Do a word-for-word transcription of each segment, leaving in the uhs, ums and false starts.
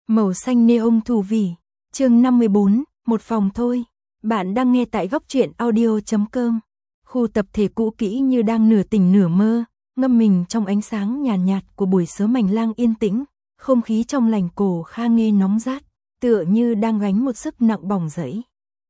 Màu xanh neon thủ vỉ. Chương năm mươi bốn, một phòng thôi. Bạn đang nghe tại góc truyện audio chấm com. Khu tập thể cũ kỹ như đang nửa tỉnh nửa mơ, ngâm mình trong ánh sáng nhàn nhạt, nhạt của buổi sớm hành lang yên tĩnh, không khí trong lành cổ Kha Nghê nóng rát, tựa như đang gánh một sức nặng bỏng rẫy.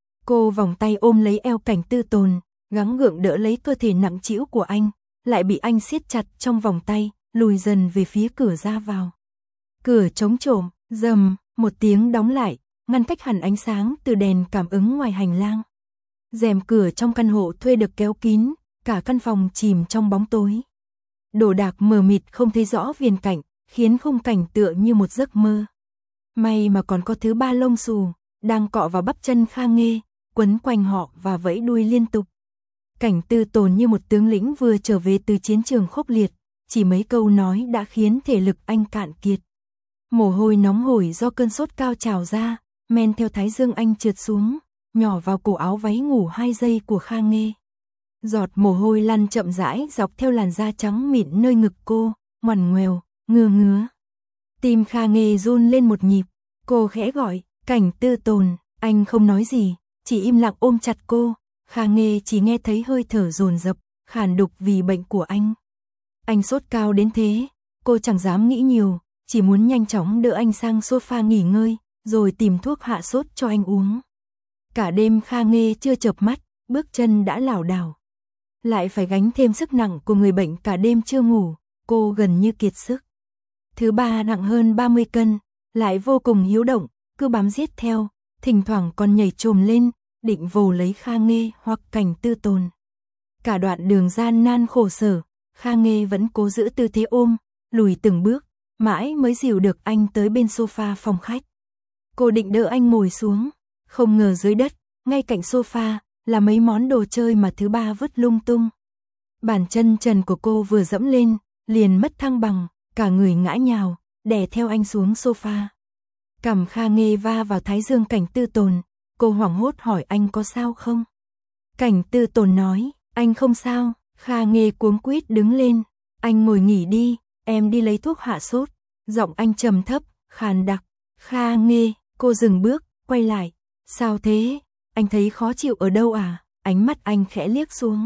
Cô vòng tay ôm lấy eo Cảnh Tư Tồn, gắng gượng đỡ lấy cơ thể nặng trĩu của anh, lại bị anh siết chặt trong vòng tay, lùi dần về phía cửa ra vào. Cửa trống trộm, rầm, một tiếng đóng lại, ngăn cách hẳn ánh sáng từ đèn cảm ứng ngoài hành lang. Rèm cửa trong căn hộ thuê được kéo kín, cả căn phòng chìm trong bóng tối. Đồ đạc mờ mịt không thấy rõ viền cảnh, khiến khung cảnh tựa như một giấc mơ. May mà còn có thứ ba lông xù, đang cọ vào bắp chân Kha Nghê, quấn quanh họ và vẫy đuôi liên tục. Cảnh Tư Tồn như một tướng lĩnh vừa trở về từ chiến trường khốc liệt, chỉ mấy câu nói đã khiến thể lực anh cạn kiệt. Mồ hôi nóng hổi do cơn sốt cao trào ra, men theo thái dương anh trượt xuống, nhỏ vào cổ áo váy ngủ hai giây của Kha Nghê. Giọt mồ hôi lăn chậm rãi dọc theo làn da trắng mịn nơi ngực cô, ngoằn ngoèo, ngứa ngứa. Tim Kha Nghê run lên một nhịp, cô khẽ gọi, Cảnh Tư Tồn, anh không nói gì, chỉ im lặng ôm chặt cô. Kha Nghê chỉ nghe thấy hơi thở dồn dập, khàn đục vì bệnh của anh. Anh sốt cao đến thế, cô chẳng dám nghĩ nhiều, chỉ muốn nhanh chóng đỡ anh sang sofa nghỉ ngơi, rồi tìm thuốc hạ sốt cho anh uống. Cả đêm Kha Nghê chưa chợp mắt, bước chân đã lảo đảo. Lại phải gánh thêm sức nặng của người bệnh cả đêm chưa ngủ, cô gần như kiệt sức. Thứ ba nặng hơn ba mươi cân, lại vô cùng hiếu động, cứ bám giết theo, thỉnh thoảng còn nhảy chồm lên, định vồ lấy Kha Nghê hoặc Cảnh Tư Tồn. Cả đoạn đường gian nan khổ sở, Kha Nghê vẫn cố giữ tư thế ôm, lùi từng bước, mãi mới dìu được anh tới bên sofa phòng khách. Cô định đỡ anh ngồi xuống, không ngờ dưới đất, ngay cạnh sofa, là mấy món đồ chơi mà thứ ba vứt lung tung. Bàn chân trần của cô vừa dẫm lên, liền mất thăng bằng, cả người ngã nhào, đè theo anh xuống sofa. Cằm Kha Nghê va vào thái dương Cảnh Tư Tồn, cô hoảng hốt hỏi anh có sao không? Cảnh Tư Tồn nói, anh không sao. Kha Nghê cuống quýt đứng lên, anh ngồi nghỉ đi, em đi lấy thuốc hạ sốt. Giọng anh trầm thấp, khàn đặc. Kha Nghê, cô dừng bước, quay lại. Sao thế? Anh thấy khó chịu ở đâu à? Ánh mắt anh khẽ liếc xuống.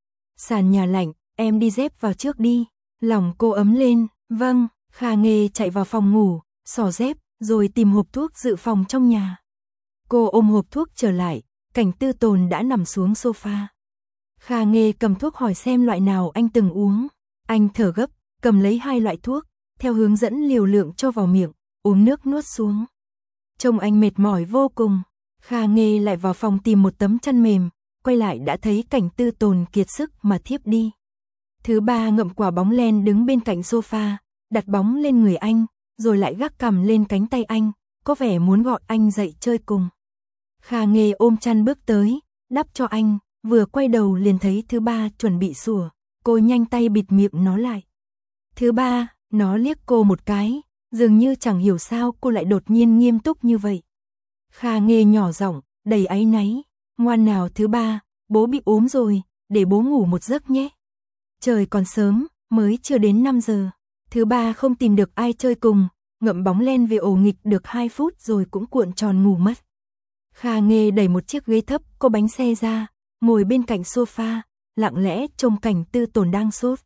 Sàn nhà lạnh, em đi dép vào trước đi. Lòng cô ấm lên, vâng. Kha Nghê chạy vào phòng ngủ, xỏ dép, rồi tìm hộp thuốc dự phòng trong nhà. Cô ôm hộp thuốc trở lại, Cảnh Tư Tồn đã nằm xuống sofa. Kha Nghê cầm thuốc hỏi xem loại nào anh từng uống. Anh thở gấp, cầm lấy hai loại thuốc, theo hướng dẫn liều lượng cho vào miệng, uống nước nuốt xuống. Trông anh mệt mỏi vô cùng. Kha Nghê lại vào phòng tìm một tấm chăn mềm, quay lại đã thấy Cảnh Tư Tồn kiệt sức mà thiếp đi. Thứ ba ngậm quả bóng len đứng bên cạnh sofa, đặt bóng lên người anh, rồi lại gác cằm lên cánh tay anh, có vẻ muốn gọi anh dậy chơi cùng. Kha Nghê ôm chăn bước tới, đắp cho anh, vừa quay đầu liền thấy thứ ba chuẩn bị sủa, cô nhanh tay bịt miệng nó lại. Thứ ba, nó liếc cô một cái, dường như chẳng hiểu sao cô lại đột nhiên nghiêm túc như vậy. Kha Nghê nhỏ giọng, đầy áy náy, ngoan nào thứ ba, bố bị ốm rồi, để bố ngủ một giấc nhé. Trời còn sớm, mới chưa đến năm giờ. Thứ ba không tìm được ai chơi cùng, ngậm bóng len về ổ nghịch được hai phút rồi cũng cuộn tròn ngủ mất. Kha Nghê đẩy một chiếc ghế thấp có bánh xe ra, ngồi bên cạnh sofa, lặng lẽ trông Cảnh Tư Tồn đang sốt.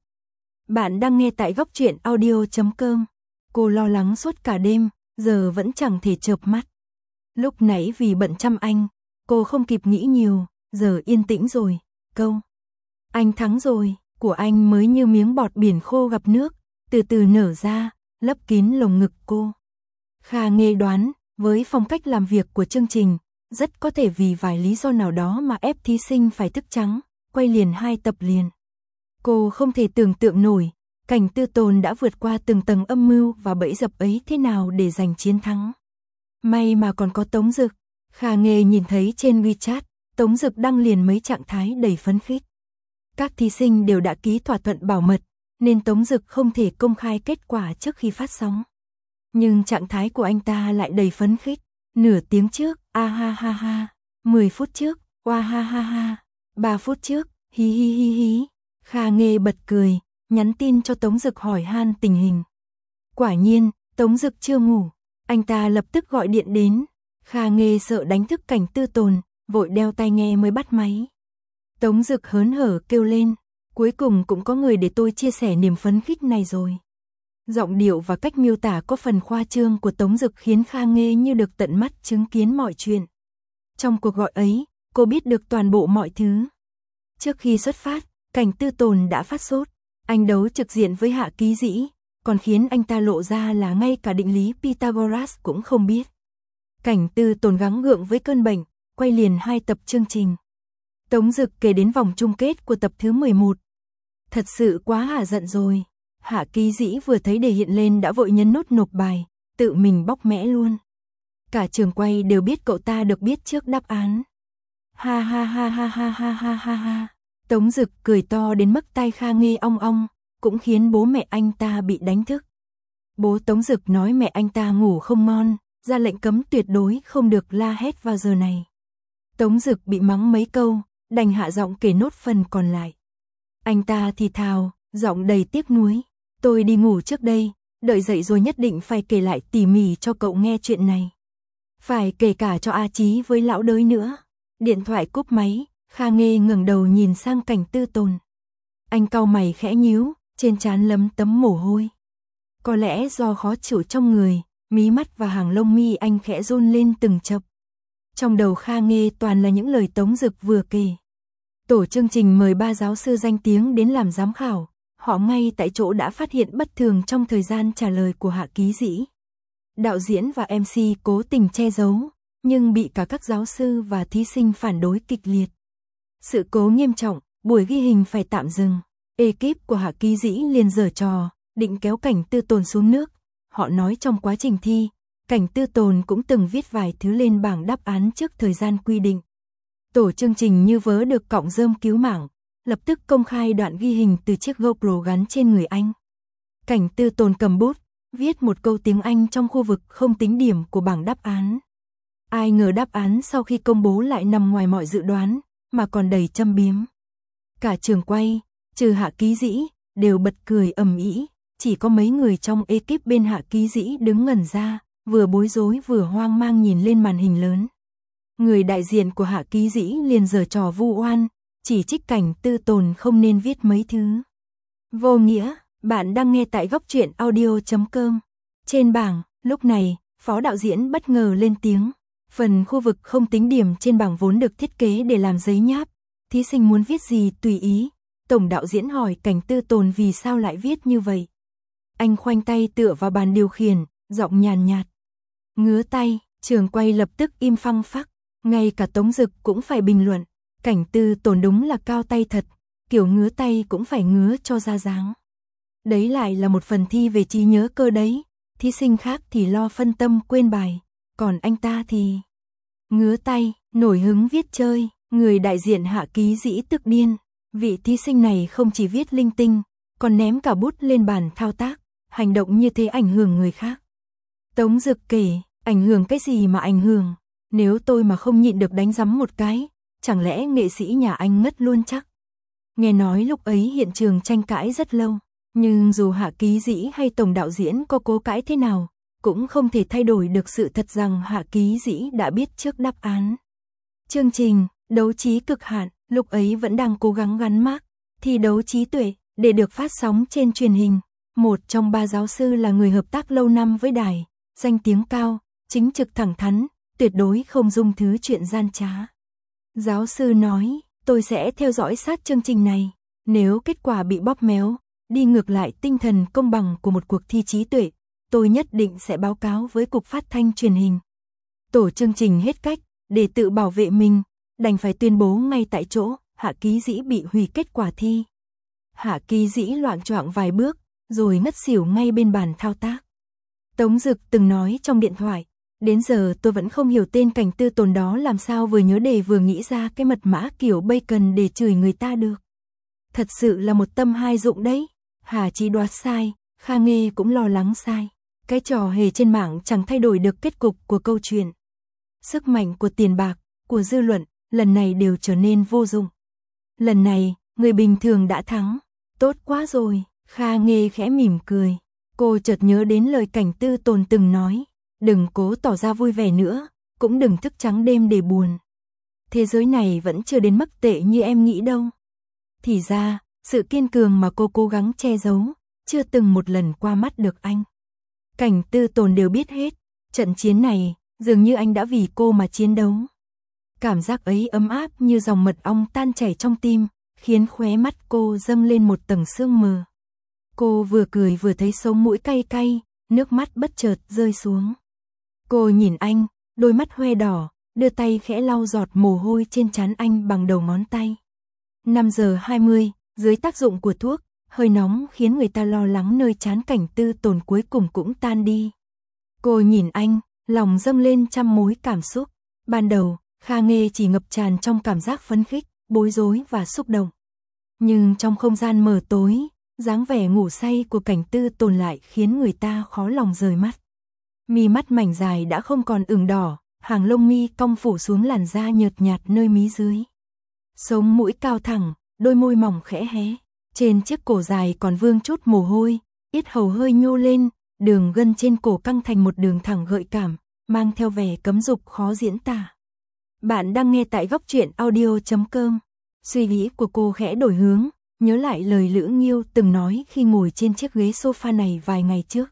Bạn đang nghe tại góc truyện audio chấm com. Cô lo lắng suốt cả đêm, giờ vẫn chẳng thể chợp mắt. Lúc nãy vì bận chăm anh, cô không kịp nghĩ nhiều, giờ yên tĩnh rồi, câu anh thắng rồi, của anh mới như miếng bọt biển khô gặp nước, từ từ nở ra, lấp kín lồng ngực cô. Kha Nghê đoán, với phong cách làm việc của chương trình, rất có thể vì vài lý do nào đó mà ép thí sinh phải thức trắng, quay liền hai tập liền. Cô không thể tưởng tượng nổi, Cảnh Tư Tồn đã vượt qua từng tầng âm mưu và bẫy dập ấy thế nào để giành chiến thắng. May mà còn có Tống Dực. Kha Nghê nhìn thấy trên WeChat, Tống Dực đăng liền mấy trạng thái đầy phấn khích. Các thí sinh đều đã ký thỏa thuận bảo mật, nên Tống Dực không thể công khai kết quả trước khi phát sóng. Nhưng trạng thái của anh ta lại đầy phấn khích. Nửa tiếng trước, a ha ha ha. mười phút trước, oa ha ha ha. ba phút trước, hí hí hí hí. Kha Nghê bật cười, nhắn tin cho Tống Dực hỏi han tình hình. Quả nhiên, Tống Dực chưa ngủ. Anh ta lập tức gọi điện đến. Kha Nghê sợ đánh thức Cảnh Tư Tồn, vội đeo tai nghe mới bắt máy. Tống Dực hớn hở kêu lên, cuối cùng cũng có người để tôi chia sẻ niềm phấn khích này rồi. Giọng điệu và cách miêu tả có phần khoa trương của Tống Dực khiến Kha Nghê như được tận mắt chứng kiến mọi chuyện. Trong cuộc gọi ấy, cô biết được toàn bộ mọi thứ. Trước khi xuất phát, Cảnh Tư Tồn đã phát sốt. Anh đấu trực diện với Hạ Ký Dĩ, còn khiến anh ta lộ ra là ngay cả định lý Pythagoras cũng không biết. Cảnh Tư Tồn gắng gượng với cơn bệnh, quay liền hai tập chương trình. Tống Dực kể đến vòng chung kết của tập thứ mười một. Thật sự quá hả giận rồi. Hạ Ký Dĩ vừa thấy đề hiện lên đã vội nhấn nốt nộp bài, tự mình bóc mẽ luôn. Cả trường quay đều biết cậu ta được biết trước đáp án. Ha ha ha ha ha ha ha ha ha. Tống Dực cười to đến mức tai Kha Nghê ong ong, cũng khiến bố mẹ anh ta bị đánh thức. Bố Tống Dực nói mẹ anh ta ngủ không ngon, ra lệnh cấm tuyệt đối không được la hét vào giờ này. Tống Dực bị mắng mấy câu, đành hạ giọng kể nốt phần còn lại. Anh ta thì thào, giọng đầy tiếc nuối. Tôi đi ngủ trước đây, đợi dậy rồi nhất định phải kể lại tỉ mỉ cho cậu nghe chuyện này. Phải kể cả cho A Chí với lão đới nữa. Điện thoại cúp máy, Kha Nghê ngẩng đầu nhìn sang Cảnh Tư Tồn. Anh cau mày khẽ nhíu, trên trán lấm tấm mồ hôi. Có lẽ do khó chịu trong người, mí mắt và hàng lông mi anh khẽ run lên từng chập. Trong đầu Kha Nghê toàn là những lời Tống Dực vừa kể. Tổ chương trình mời ba giáo sư danh tiếng đến làm giám khảo. Họ ngay tại chỗ đã phát hiện bất thường trong thời gian trả lời của Hạ Ký Dĩ. Đạo diễn và em xê cố tình che giấu, nhưng bị cả các giáo sư và thí sinh phản đối kịch liệt. Sự cố nghiêm trọng, buổi ghi hình phải tạm dừng. Ekip của Hạ Ký Dĩ liền giở trò, định kéo Cảnh Tư Tồn xuống nước. Họ nói trong quá trình thi, Cảnh Tư Tồn cũng từng viết vài thứ lên bảng đáp án trước thời gian quy định. Tổ chương trình như vớ được cọng rơm cứu mạng, lập tức công khai đoạn ghi hình từ chiếc GoPro gắn trên người anh. Cảnh Tư Tồn cầm bút, viết một câu tiếng Anh trong khu vực không tính điểm của bảng đáp án. Ai ngờ đáp án sau khi công bố lại nằm ngoài mọi dự đoán, mà còn đầy châm biếm. Cả trường quay, trừ Hạ Ký Dĩ, đều bật cười ầm ĩ, chỉ có mấy người trong ekip bên Hạ Ký Dĩ đứng ngẩn ra, vừa bối rối vừa hoang mang nhìn lên màn hình lớn. Người đại diện của Hạ Ký Dĩ liền giở trò vu oan, chỉ trích Cảnh Tư Tồn không nên viết mấy thứ vô nghĩa. Bạn đang nghe tại góc truyện audio chấm com. Trên bảng, lúc này, phó đạo diễn bất ngờ lên tiếng. Phần khu vực không tính điểm trên bảng vốn được thiết kế để làm giấy nháp. Thí sinh muốn viết gì tùy ý. Tổng đạo diễn hỏi Cảnh Tư Tồn vì sao lại viết như vậy. Anh khoanh tay tựa vào bàn điều khiển, giọng nhàn nhạt. Ngứa tay, trường quay lập tức im phăng phắc. Ngay cả Tống Dực cũng phải bình luận. Cảnh Tư Tồn đúng là cao tay thật. Kiểu ngứa tay cũng phải ngứa cho ra dáng. Đấy lại là một phần thi về trí nhớ cơ đấy. Thí sinh khác thì lo phân tâm quên bài. Còn anh ta thì ngứa tay, nổi hứng viết chơi. Người đại diện Hạ Ký Dĩ tức điên. Vị thí sinh này không chỉ viết linh tinh, còn ném cả bút lên bàn thao tác. Hành động như thế ảnh hưởng người khác. Tống Dực kể, ảnh hưởng cái gì mà ảnh hưởng. Nếu tôi mà không nhịn được đánh giấm một cái, chẳng lẽ nghệ sĩ nhà anh ngất luôn chắc. Nghe nói lúc ấy hiện trường tranh cãi rất lâu. Nhưng dù Hạ Ký Dĩ hay tổng đạo diễn có cố cãi thế nào, cũng không thể thay đổi được sự thật rằng Hạ Ký Dĩ đã biết trước đáp án. Chương trình Đấu trí cực hạn lúc ấy vẫn đang cố gắng gắn mác thi đấu trí tuệ để được phát sóng trên truyền hình. Một trong ba giáo sư là người hợp tác lâu năm với đài, danh tiếng cao, chính trực thẳng thắn, tuyệt đối không dung thứ chuyện gian trá. Giáo sư nói, tôi sẽ theo dõi sát chương trình này, nếu kết quả bị bóp méo, đi ngược lại tinh thần công bằng của một cuộc thi trí tuệ, tôi nhất định sẽ báo cáo với Cục Phát thanh Truyền hình. Tổ chương trình hết cách, để tự bảo vệ mình, đành phải tuyên bố ngay tại chỗ, Hạ Ký Dĩ bị hủy kết quả thi. Hạ Ký Dĩ loạng choạng vài bước, rồi ngất xỉu ngay bên bàn thao tác. Tống Dực từng nói trong điện thoại, đến giờ tôi vẫn không hiểu tên Cảnh Tư Tồn đó làm sao vừa nhớ đề vừa nghĩ ra cái mật mã kiểu bacon để chửi người ta được. Thật sự là một tâm hai dụng đấy. Hà Chí đoạt sai, Kha Nghê cũng lo lắng sai. Cái trò hề trên mạng chẳng thay đổi được kết cục của câu chuyện. Sức mạnh của tiền bạc, của dư luận, lần này đều trở nên vô dụng. Lần này, người bình thường đã thắng. Tốt quá rồi, Kha Nghê khẽ mỉm cười. Cô chợt nhớ đến lời Cảnh Tư Tồn từng nói. đừng cố tỏ ra vui vẻ nữa, cũng đừng thức trắng đêm để buồn. Thế giới này vẫn chưa đến mức tệ như em nghĩ đâu. Thì ra, sự kiên cường mà cô cố gắng che giấu, chưa từng một lần qua mắt được anh. Cảnh Tư Tồn đều biết hết, trận chiến này, dường như anh đã vì cô mà chiến đấu. Cảm giác ấy ấm áp như dòng mật ong tan chảy trong tim, khiến khóe mắt cô dâng lên một tầng sương mờ. Cô vừa cười vừa thấy sống mũi cay cay, nước mắt bất chợt rơi xuống. Cô nhìn anh, đôi mắt hoe đỏ, đưa tay khẽ lau giọt mồ hôi trên trán anh bằng đầu ngón tay. năm giờ hai mươi, dưới tác dụng của thuốc, hơi nóng khiến người ta lo lắng nơi trán Cảnh Tư Tồn cuối cùng cũng tan đi. Cô nhìn anh, lòng dâng lên trăm mối cảm xúc. Ban đầu, Kha Nghê chỉ ngập tràn trong cảm giác phấn khích, bối rối và xúc động. Nhưng trong không gian mờ tối, dáng vẻ ngủ say của Cảnh Tư Tồn lại khiến người ta khó lòng rời mắt. Mi mắt mảnh dài đã không còn ửng đỏ, hàng lông mi cong phủ xuống làn da nhợt nhạt nơi mí dưới. Sống mũi cao thẳng, đôi môi mỏng khẽ hé, trên chiếc cổ dài còn vương chút mồ hôi, yết hầu hơi nhô lên, đường gân trên cổ căng thành một đường thẳng gợi cảm, mang theo vẻ cấm dục khó diễn tả. Bạn đang nghe tại góc truyện audio chấm com. Suy nghĩ của cô khẽ đổi hướng, nhớ lại lời Lữ Nghiêu từng nói khi ngồi trên chiếc ghế sofa này vài ngày trước.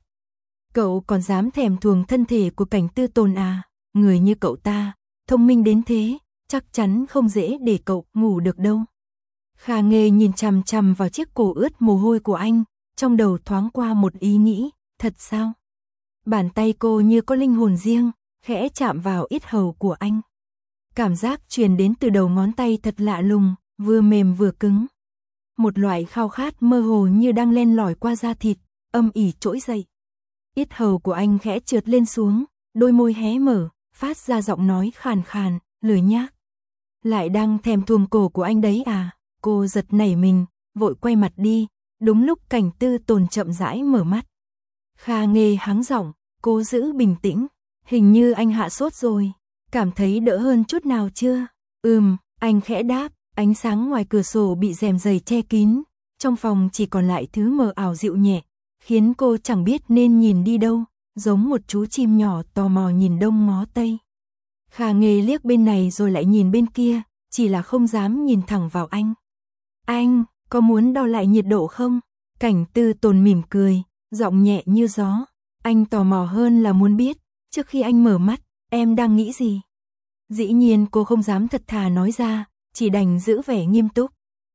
Cậu còn dám thèm thuồng thân thể của Cảnh Tư Tồn à, người như cậu ta, thông minh đến thế, chắc chắn không dễ để cậu ngủ được đâu. Kha Nghê nhìn chằm chằm vào chiếc cổ ướt mồ hôi của anh, trong đầu thoáng qua một ý nghĩ, thật sao? Bàn tay cô như có linh hồn riêng, khẽ chạm vào yết hầu của anh. Cảm giác truyền đến từ đầu ngón tay thật lạ lùng, vừa mềm vừa cứng. Một loại khao khát mơ hồ như đang len lỏi qua da thịt, âm ỉ trỗi dậy. Yết hầu của anh khẽ trượt lên xuống, đôi môi hé mở, phát ra giọng nói khàn khàn, lười nhác. Lại đang thèm thuồng cổ của anh đấy à? Cô giật nảy mình, vội quay mặt đi, đúng lúc Cảnh Tư Tồn chậm rãi mở mắt. Kha Nghê hắng giọng, cố giữ bình tĩnh, hình như anh hạ sốt rồi, cảm thấy đỡ hơn chút nào chưa? Ừm, anh khẽ đáp, ánh sáng ngoài cửa sổ bị rèm dày che kín, trong phòng chỉ còn lại thứ mờ ảo dịu nhẹ, khiến cô chẳng biết nên nhìn đi đâu, giống một chú chim nhỏ tò mò nhìn đông ngó tây. Kha Nghê liếc bên này rồi lại nhìn bên kia, chỉ là không dám nhìn thẳng vào anh. Anh, có muốn đo lại nhiệt độ không? Cảnh Tư Tồn mỉm cười, giọng nhẹ như gió. Anh tò mò hơn là muốn biết, trước khi anh mở mắt, em đang nghĩ gì? Dĩ nhiên cô không dám thật thà nói ra, chỉ đành giữ vẻ nghiêm túc.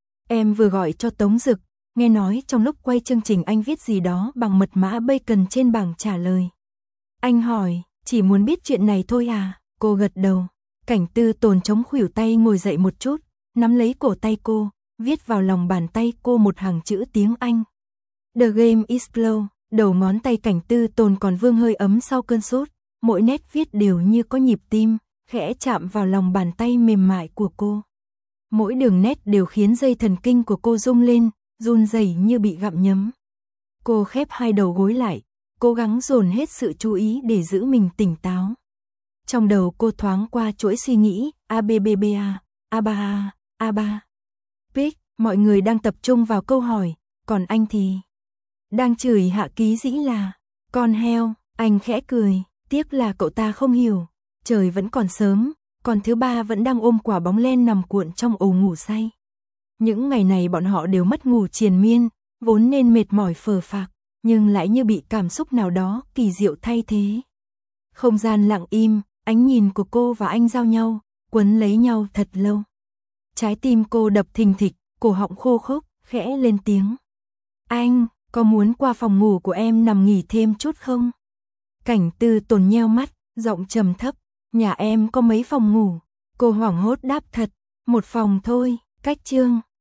Em vừa gọi cho Tống Dực, nghe nói trong lúc quay chương trình anh viết gì đó bằng mật mã bacon trên bảng trả lời. Anh hỏi, chỉ muốn biết chuyện này thôi à? Cô gật đầu. Cảnh Tư Tồn chống khuỷu tay ngồi dậy một chút, nắm lấy cổ tay cô, viết vào lòng bàn tay cô một hàng chữ tiếng Anh. The game is closed. Đầu ngón tay Cảnh Tư Tồn còn vương hơi ấm sau cơn sốt, mỗi nét viết đều như có nhịp tim, khẽ chạm vào lòng bàn tay mềm mại của cô. Mỗi đường nét đều khiến dây thần kinh của cô rung lên, run rẩy như bị gặm nhấm. Cô khép hai đầu gối lại, cố gắng dồn hết sự chú ý để giữ mình tỉnh táo. Trong đầu cô thoáng qua chuỗi suy nghĩ, a b b b a, a ba a, a ba. Pick, mọi người đang tập trung vào câu hỏi, còn anh thì đang chửi Hạ Ký Dĩ là con heo. Anh khẽ cười, tiếc là cậu ta không hiểu. Trời vẫn còn sớm, còn thứ ba vẫn đang ôm quả bóng len nằm cuộn trong ổ ngủ say. Những ngày này bọn họ đều mất ngủ triền miên, vốn nên mệt mỏi phờ phạc, nhưng lại như bị cảm xúc nào đó kỳ diệu thay thế. Không gian lặng im, ánh nhìn của cô và anh giao nhau, quấn lấy nhau thật lâu. Trái tim cô đập thình thịch, cổ họng khô khốc, khẽ lên tiếng. Anh, có muốn qua phòng ngủ của em nằm nghỉ thêm chút không? Cảnh Tư Tồn nheo mắt, giọng trầm thấp. Nhà em có mấy phòng ngủ? Cô hoảng hốt đáp thật, một phòng thôi, cách chương.